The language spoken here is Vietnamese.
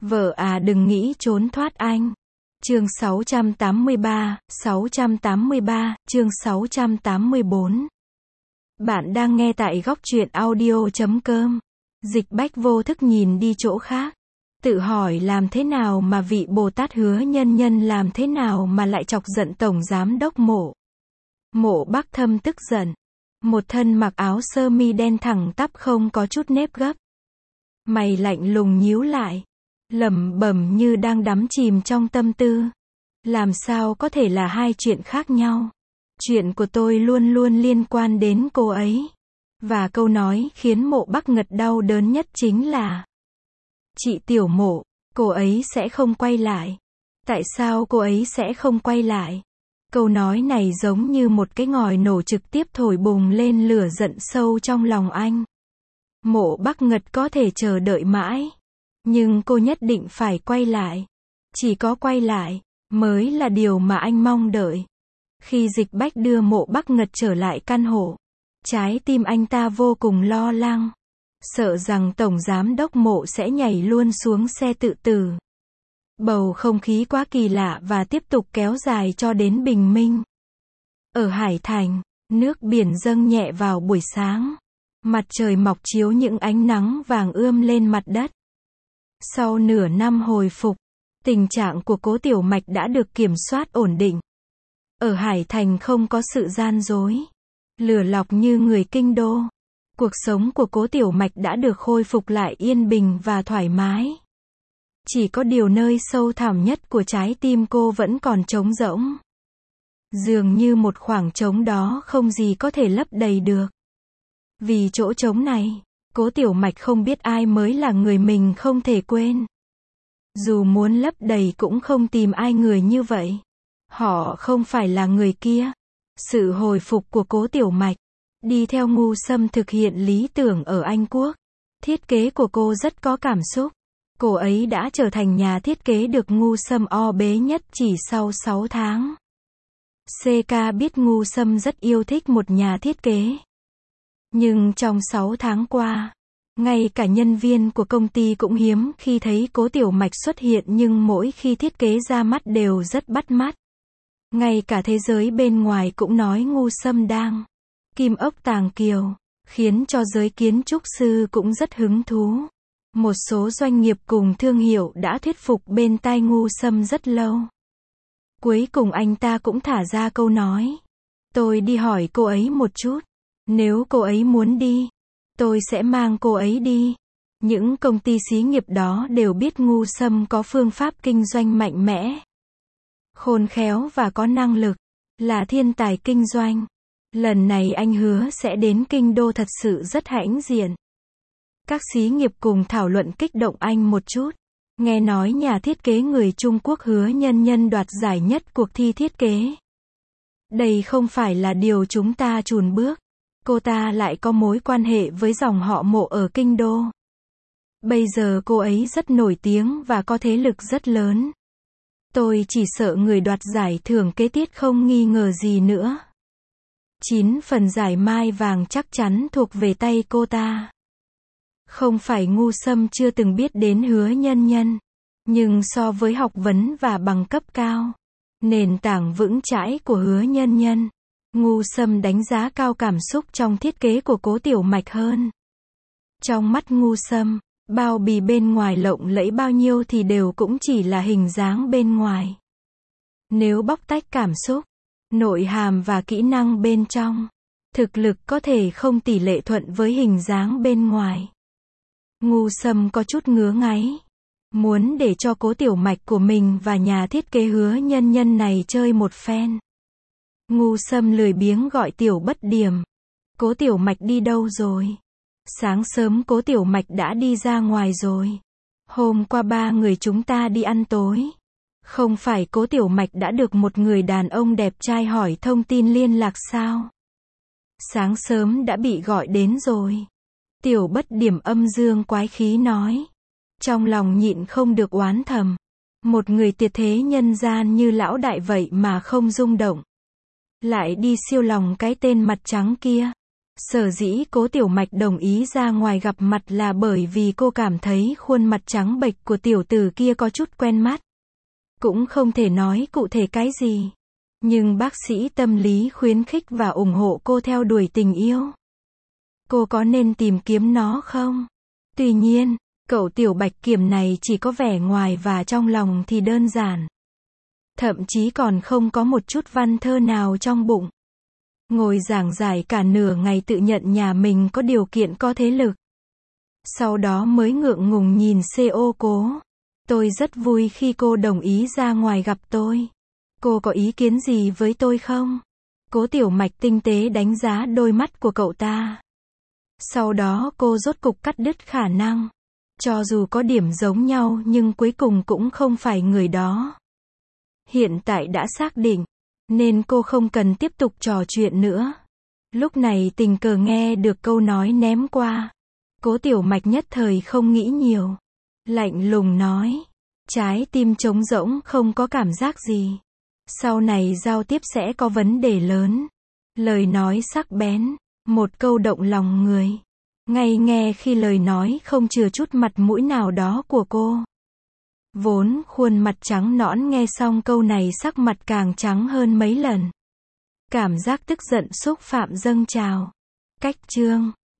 Vợ à đừng nghĩ trốn thoát anh. Chương 683, chương 684. Bạn đang nghe tại góc truyện audio.com. Dịch Bách vô thức nhìn đi chỗ khác. Tự hỏi làm thế nào mà vị Bồ Tát Hứa Nhân Nhân làm thế nào mà lại chọc giận Tổng Giám Đốc Mộ. Mộ Bắc Thâm tức giận. Một thân mặc áo sơ mi đen thẳng tắp không có chút nếp gấp. Mày lạnh lùng nhíu lại. Lẩm bẩm như đang đắm chìm trong tâm tư. Làm sao có thể là hai chuyện khác nhau? Chuyện của tôi luôn luôn liên quan đến cô ấy. Và câu nói khiến Mộ Bắc Ngật đau đớn nhất chính là: chị Tiểu Mộ, cô ấy sẽ không quay lại. Tại sao cô ấy sẽ không quay lại? Câu nói này giống như một cái ngòi nổ trực tiếp thổi bùng lên lửa giận sâu trong lòng anh. Mộ Bắc Ngật có thể chờ đợi mãi, nhưng cô nhất định phải quay lại. Chỉ có quay lại mới là điều mà anh mong đợi. Khi Dịch Bách đưa Mộ Bắc Ngật trở lại căn hộ, trái tim anh ta vô cùng lo lắng, sợ rằng Tổng Giám Đốc Mộ sẽ nhảy luôn xuống xe tự tử. Bầu không khí quá kỳ lạ và tiếp tục kéo dài cho đến bình minh. Ở Hải Thành, nước biển dâng nhẹ vào buổi sáng. Mặt trời mọc chiếu những ánh nắng vàng ươm lên mặt đất. Sau nửa năm hồi phục, tình trạng của Cố Tiểu Mạch đã được kiểm soát ổn định. Ở Hải Thành không có sự gian dối, lừa lọc như người kinh đô. Cuộc sống của Cố Tiểu Mạch đã được khôi phục lại yên bình và thoải mái. Chỉ có điều nơi sâu thẳm nhất của trái tim cô vẫn còn trống rỗng. Dường như một khoảng trống đó không gì có thể lấp đầy được. Vì chỗ trống này, Cố Tiểu Mạch không biết ai mới là người mình không thể quên. Dù muốn lấp đầy cũng không tìm ai người như vậy. Họ không phải là người kia. Sự hồi phục của Cố Tiểu Mạch, đi theo Ngu Sâm thực hiện lý tưởng ở Anh Quốc. Thiết kế của cô rất có cảm xúc. Cô ấy đã trở thành nhà thiết kế được Ngu Sâm o bế nhất chỉ sau 6 tháng. CK biết Ngu Sâm rất yêu thích một nhà thiết kế. Nhưng trong 6 tháng qua, ngay cả nhân viên của công ty cũng hiếm khi thấy Cố Tiểu Mạch xuất hiện, nhưng mỗi khi thiết kế ra mắt đều rất bắt mắt. Ngay cả thế giới bên ngoài cũng nói Ngu Sâm đang kim ốc tàng kiều, khiến cho giới kiến trúc sư cũng rất hứng thú. Một số doanh nghiệp cùng thương hiệu đã thuyết phục bên tai Ngu Sâm rất lâu. Cuối cùng anh ta cũng thả ra câu nói: tôi đi hỏi cô ấy một chút. Nếu cô ấy muốn đi, tôi sẽ mang cô ấy đi. Những công ty xí nghiệp đó đều biết Ngu Sâm có phương pháp kinh doanh mạnh mẽ, khôn khéo và có năng lực, là thiên tài kinh doanh. Lần này anh hứa sẽ đến kinh đô thật sự rất hãnh diện. Các xí nghiệp cùng thảo luận kích động anh một chút. Nghe nói nhà thiết kế người Trung Quốc Hứa Nhân Nhân đoạt giải nhất cuộc thi thiết kế. Đây không phải là điều chúng ta chùn bước. Cô ta lại có mối quan hệ với dòng họ Mộ ở kinh đô. Bây giờ cô ấy rất nổi tiếng và có thế lực rất lớn. Tôi chỉ sợ người đoạt giải thưởng kế tiếp không nghi ngờ gì nữa. 9 phần giải mai vàng chắc chắn thuộc về tay cô ta. Không phải Ngu Sâm chưa từng biết đến Hứa Nhân Nhân, nhưng so với học vấn và bằng cấp cao, nền tảng vững chãi của Hứa Nhân Nhân, Ngu Sâm đánh giá cao cảm xúc trong thiết kế của Cố Tiểu Mạch hơn. Trong mắt Ngu Sâm, bao bì bên ngoài lộng lẫy bao nhiêu thì đều cũng chỉ là hình dáng bên ngoài. Nếu bóc tách cảm xúc, nội hàm và kỹ năng bên trong, thực lực có thể không tỷ lệ thuận với hình dáng bên ngoài. Ngu Sâm có chút ngứa ngáy, muốn để cho Cố Tiểu Mạch của mình và nhà thiết kế Hứa Nhân Nhân này chơi một phen. Ngu Sâm lười biếng gọi Tiểu Bất Điểm. Cố Tiểu Mạch đi đâu rồi? Sáng sớm Cố Tiểu Mạch đã đi ra ngoài rồi. Hôm qua 3 người chúng ta đi ăn tối. Không phải Cố Tiểu Mạch đã được một người đàn ông đẹp trai hỏi thông tin liên lạc sao? Sáng sớm đã bị gọi đến rồi. Tiểu Bất Điểm âm dương quái khí nói. Trong lòng nhịn không được oán thầm. Một người tuyệt thế nhân gian như lão đại vậy mà không rung động. Lại đi siêu lòng cái tên mặt trắng kia. Sở dĩ Cố Tiểu Mạch đồng ý ra ngoài gặp mặt là bởi vì cô cảm thấy khuôn mặt trắng bệch của tiểu tử kia có chút quen mắt. Cũng không thể nói cụ thể cái gì. Nhưng bác sĩ tâm lý khuyến khích và ủng hộ cô theo đuổi tình yêu. Cô có nên tìm kiếm nó không? Tuy nhiên, cậu Tiểu Bạch Kiểm này chỉ có vẻ ngoài và trong lòng thì đơn giản. Thậm chí còn không có một chút văn thơ nào trong bụng. Ngồi giảng giải cả nửa ngày tự nhận nhà mình có điều kiện có thế lực. Sau đó mới ngượng ngùng nhìn CO Cố. Tôi rất vui khi cô đồng ý ra ngoài gặp tôi. Cô có ý kiến gì với tôi không? Cố Tiểu Mạch tinh tế đánh giá đôi mắt của cậu ta. Sau đó cô rốt cục cắt đứt khả năng. Cho dù có điểm giống nhau nhưng cuối cùng cũng không phải người đó. Hiện tại đã xác định, nên cô không cần tiếp tục trò chuyện nữa. Lúc này tình cờ nghe được câu nói ném qua. Cố Tiểu Mạch nhất thời không nghĩ nhiều. Lạnh lùng nói. Trái tim trống rỗng không có cảm giác gì. Sau này giao tiếp sẽ có vấn đề lớn. Lời nói sắc bén. Một câu động lòng người. Ngay nghe khi lời nói không chừa chút mặt mũi nào đó của cô. Vốn khuôn mặt trắng nõn nghe xong câu này sắc mặt càng trắng hơn mấy lần. Cảm giác tức giận xúc phạm dâng trào. Cách chương